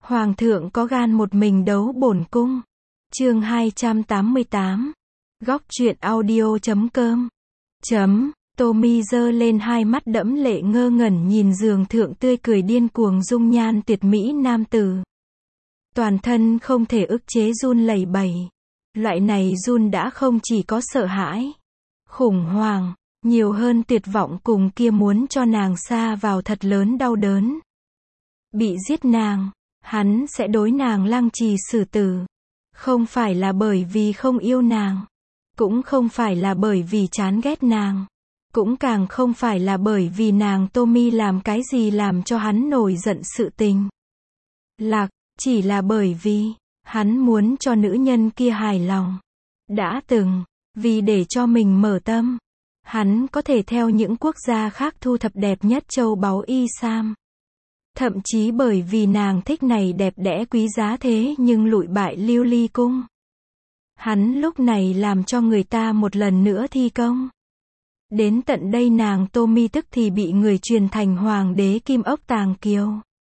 Hoàng thượng có gan một mình đấu bổn cung. Chương 288. Góc truyện audio.com. Tommy giơ lên hai mắt đẫm lệ ngơ ngẩn nhìn giường thượng tươi cười điên cuồng dung nhan tuyệt mỹ nam tử. Toàn thân không thể ức chế run lẩy bẩy. Loại này run đã không chỉ có sợ hãi, khủng hoảng, nhiều hơn tuyệt vọng cùng kia muốn cho nàng sa vào thật lớn đau đớn. Bị giết nàng, hắn sẽ đối nàng lăng trì xử tử. Không phải là bởi vì không yêu nàng, cũng không phải là bởi vì chán ghét nàng, cũng càng không phải là bởi vì nàng Tommy làm cái gì làm cho hắn nổi giận sự tình. Chỉ là bởi vì hắn muốn cho nữ nhân kia hài lòng. Đã từng, vì để cho mình mở tâm, hắn có thể theo những quốc gia khác thu thập đẹp nhất châu báu y sam. Thậm chí bởi vì nàng thích này đẹp đẽ quý giá thế nhưng lụi bại lưu ly cung. Hắn lúc này làm cho người ta một lần nữa thi công. Đến tận đây nàng Tommy tức thì bị người truyền thành hoàng đế kim ốc tàng kiều.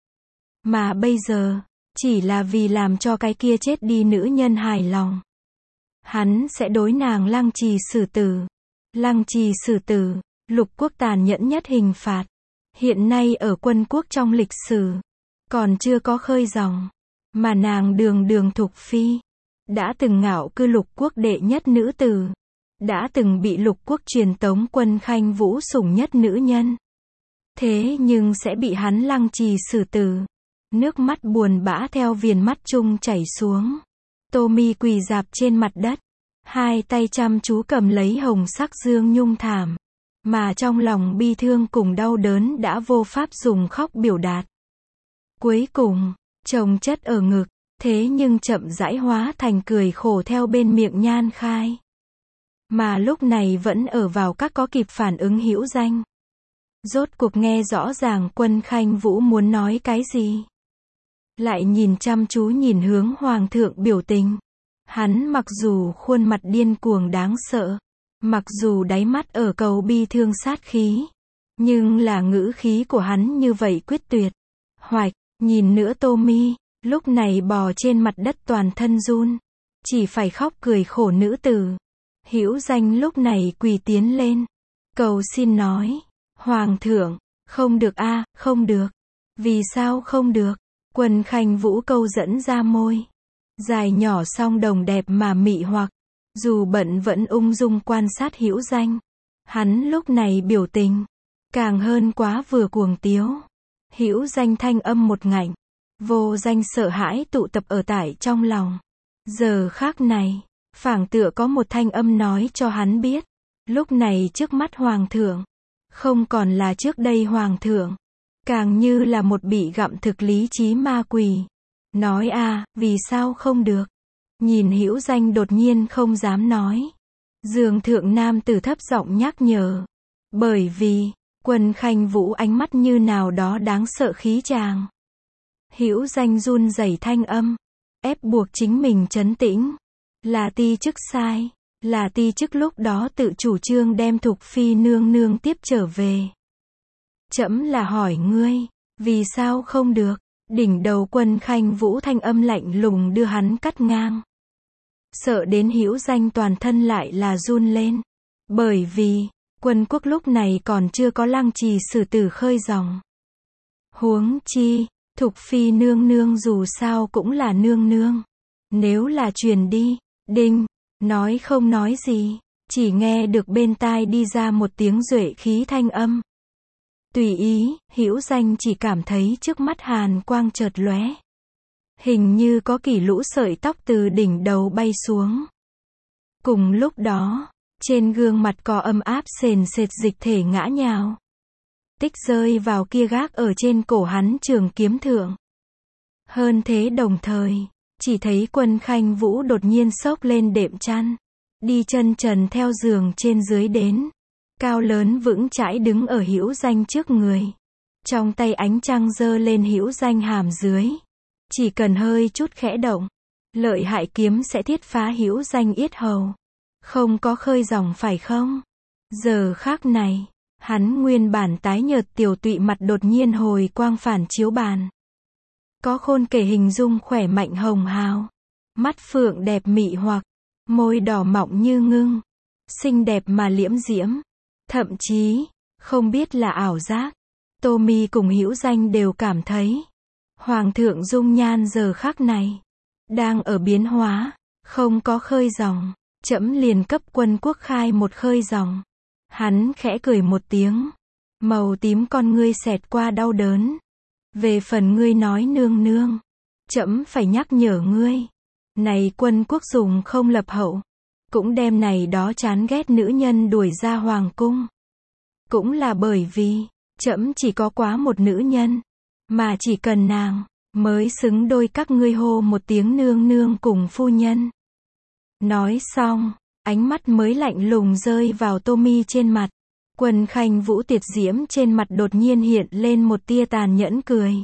Mà bây giờ, chỉ là vì làm cho cái kia chết đi nữ nhân hài lòng. Hắn sẽ đối nàng lăng trì xử tử. Lăng trì xử tử, lục quốc tàn nhẫn nhất hình phạt. Hiện nay ở quân quốc trong lịch sử, còn chưa có khơi dòng. Mà nàng Đường Đường Thục Phi, đã từng ngạo cư lục quốc đệ nhất nữ tử. Đã từng bị lục quốc truyền tống quân khanh vũ sủng nhất nữ nhân. Thế nhưng sẽ bị hắn lăng trì xử tử. Nước mắt buồn bã theo viền mắt trung chảy xuống. Tommy quỳ rạp trên mặt đất, hai tay chăm chú cầm lấy hồng sắc dương nhung thảm. Mà trong lòng bi thương cùng đau đớn đã vô pháp dùng khóc biểu đạt. Cuối cùng, chồng chất ở ngực, thế nhưng chậm rãi hóa thành cười khổ theo bên miệng nhan khai. Mà lúc này vẫn ở vào các có kịp phản ứng hữu danh. Rốt cuộc nghe rõ ràng quân khanh vũ muốn nói cái gì. Lại nhìn chăm chú nhìn hướng hoàng thượng biểu tình. Hắn mặc dù khuôn mặt điên cuồng đáng sợ, mặc dù đáy mắt ở cầu bi thương sát khí, nhưng là ngữ khí của hắn như vậy quyết tuyệt. Nhìn nữa Tommy, lúc này bò trên mặt đất toàn thân run, chỉ phải khóc cười khổ nữ tử. Hữu Danh lúc này quỳ tiến lên, cầu xin nói, Hoàng thượng, không được a, không được. Vì sao không được? Quân khanh vũ câu dẫn ra môi. Dài nhỏ song đồng đẹp mà mị hoặc. Dù bận vẫn ung dung quan sát Hữu Danh. Hắn lúc này biểu tình, càng hơn quá vừa cuồng tiếu. Hữu Danh thanh âm một ngạnh, vô danh sợ hãi tụ tập ở tại trong lòng. Giờ khác này, phảng tựa có một thanh âm nói cho hắn biết. Lúc này trước mắt hoàng thượng, không còn là trước đây hoàng thượng, càng như là một bị gặm thực lý trí ma quỷ. Nói a, vì sao không được? Nhìn Hữu Danh đột nhiên không dám nói. Giường thượng nam tử thấp giọng nhắc nhở. Bởi vì, quân khanh vũ ánh mắt như nào đó đáng sợ khí tràng. Hữu Danh run rẩy thanh âm, ép buộc chính mình trấn tĩnh. Là ti chức sai, là ti chức lúc đó tự chủ trương đem Thục Phi nương nương tiếp trở về. Trẫm là hỏi ngươi, vì sao không được? Đỉnh đầu quân khanh vũ thanh âm lạnh lùng đưa hắn cắt ngang. Sợ đến Hữu Danh toàn thân lại là run lên. Bởi vì, quân quốc lúc này còn chưa có lăng trì xử tử khơi dòng. Huống chi, Thục Phi nương nương dù sao cũng là nương nương. Nếu là truyền đi, đinh, nói không nói gì, chỉ nghe được bên tai đi ra một tiếng duệ khí thanh âm. Tùy ý, Hữu Danh chỉ cảm thấy trước mắt hàn quang chợt lóe. Hình như có kỷ lũ sợi tóc từ đỉnh đầu bay xuống. Cùng lúc đó, trên gương mặt có ấm áp sền sệt dịch thể ngã nhào. Tích rơi vào kia gác ở trên cổ hắn trường kiếm thượng. Hơn thế đồng thời, chỉ thấy quân khanh vũ đột nhiên xốc lên đệm chăn. Đi chân trần theo giường trên dưới đến. Cao lớn vững chãi đứng ở Hữu Danh trước người. Trong tay ánh trăng giơ lên Hữu Danh hàm dưới. Chỉ cần hơi chút khẽ động, lợi hại kiếm sẽ thiết phá Hữu Danh yết hầu. Không có khơi dòng phải không? Giờ khác này, hắn nguyên bản tái nhợt tiểu tụy mặt đột nhiên hồi quang phản chiếu bàn. có khôn kể hình dung khỏe mạnh hồng hào, mắt phượng đẹp mị hoặc, môi đỏ mọng như ngưng, xinh đẹp mà liễm diễm, thậm chí, không biết là ảo giác, Tommy cùng Hữu Danh đều cảm thấy, Hoàng thượng dung nhan giờ khắc này, đang ở biến hóa, không có khơi dòng, trẫm liền cấp Quân Quốc khai một khơi dòng. Hắn khẽ cười một tiếng, màu tím con ngươi xẹt qua đau đớn. Về phần ngươi nói nương nương, trẫm phải nhắc nhở ngươi, này Quân Quốc dùng không lập hậu, cũng đem này đó chán ghét nữ nhân đuổi ra hoàng cung. Cũng là bởi vì, trẫm chỉ có quá một nữ nhân, mà chỉ cần nàng, mới xứng đôi các ngươi hô một tiếng nương nương cùng phu nhân. Nói xong, ánh mắt mới lạnh lùng rơi vào Tommy trên mặt. Quân Khanh Vũ tiệt diễm trên mặt đột nhiên hiện lên một tia tàn nhẫn cười.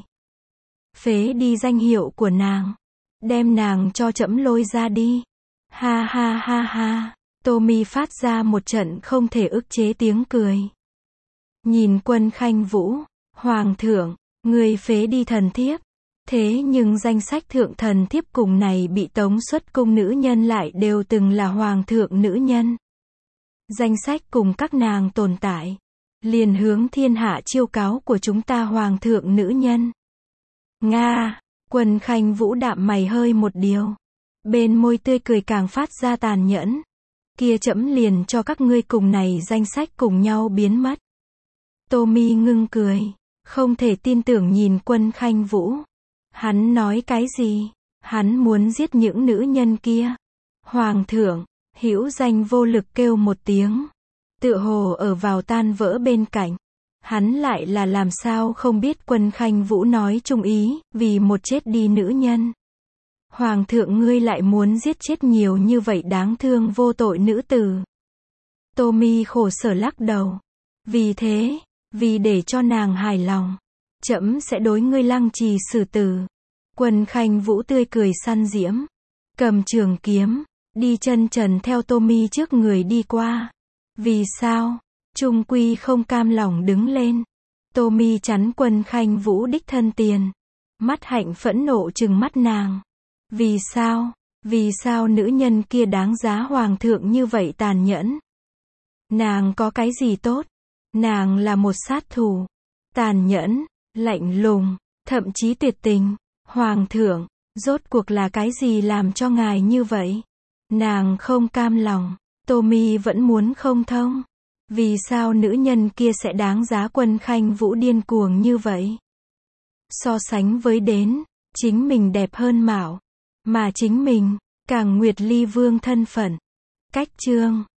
Phế đi danh hiệu của nàng, đem nàng cho trẫm lôi ra đi. Ha ha ha ha, Tommy phát ra một trận không thể ức chế tiếng cười. Nhìn Quân Khanh Vũ, Hoàng thượng, người phế đi thần thiếp. Thế nhưng danh sách thượng thần thiếp cùng này bị tống xuất cung nữ nhân lại đều từng là Hoàng thượng nữ nhân. Danh sách cùng các nàng tồn tại, liền hướng thiên hạ chiêu cáo của chúng ta Hoàng thượng nữ nhân. Nga, Quân Khanh Vũ đạm mày hơi một điều. Bên môi tươi cười càng phát ra tàn nhẫn. Kia trẫm liền cho các ngươi cùng này danh sách cùng nhau biến mất. Tommy ngưng cười, không thể tin tưởng nhìn Quân Khanh Vũ. Hắn nói cái gì? Hắn muốn giết những nữ nhân kia. Hoàng thượng, Hữu Danh vô lực kêu một tiếng. Tựa hồ ở vào tan vỡ bên cạnh. Hắn lại là làm sao không biết Quân Khanh Vũ nói chung ý, vì một chết đi nữ nhân. Hoàng thượng ngươi lại muốn giết chết nhiều như vậy đáng thương vô tội nữ tử. Tommy khổ sở lắc đầu. Vì thế, vì để cho nàng hài lòng, trẫm sẽ đối ngươi lăng trì xử tử. Quân Khanh Vũ tươi cười săn diễm, cầm trường kiếm, đi chân trần theo Tommy trước người đi qua. Vì sao? Trung quy không cam lòng đứng lên. Tommy chắn Quân Khanh Vũ đích thân tiền. Mắt hạnh phẫn nộ trừng mắt nàng. Vì sao? Vì sao nữ nhân kia đáng giá Hoàng thượng như vậy tàn nhẫn? Nàng có cái gì tốt? Nàng là một sát thủ. Tàn nhẫn, lạnh lùng, thậm chí tuyệt tình. Hoàng thượng, rốt cuộc là cái gì làm cho ngài như vậy? Nàng không cam lòng. Tommy vẫn muốn không thông. Vì sao nữ nhân kia sẽ đáng giá Quân Khanh Vũ điên cuồng như vậy? So sánh với đến, chính mình đẹp hơn mạo. Mà chính mình, càng Nguyệt Ly Vương thân phận. Cách chương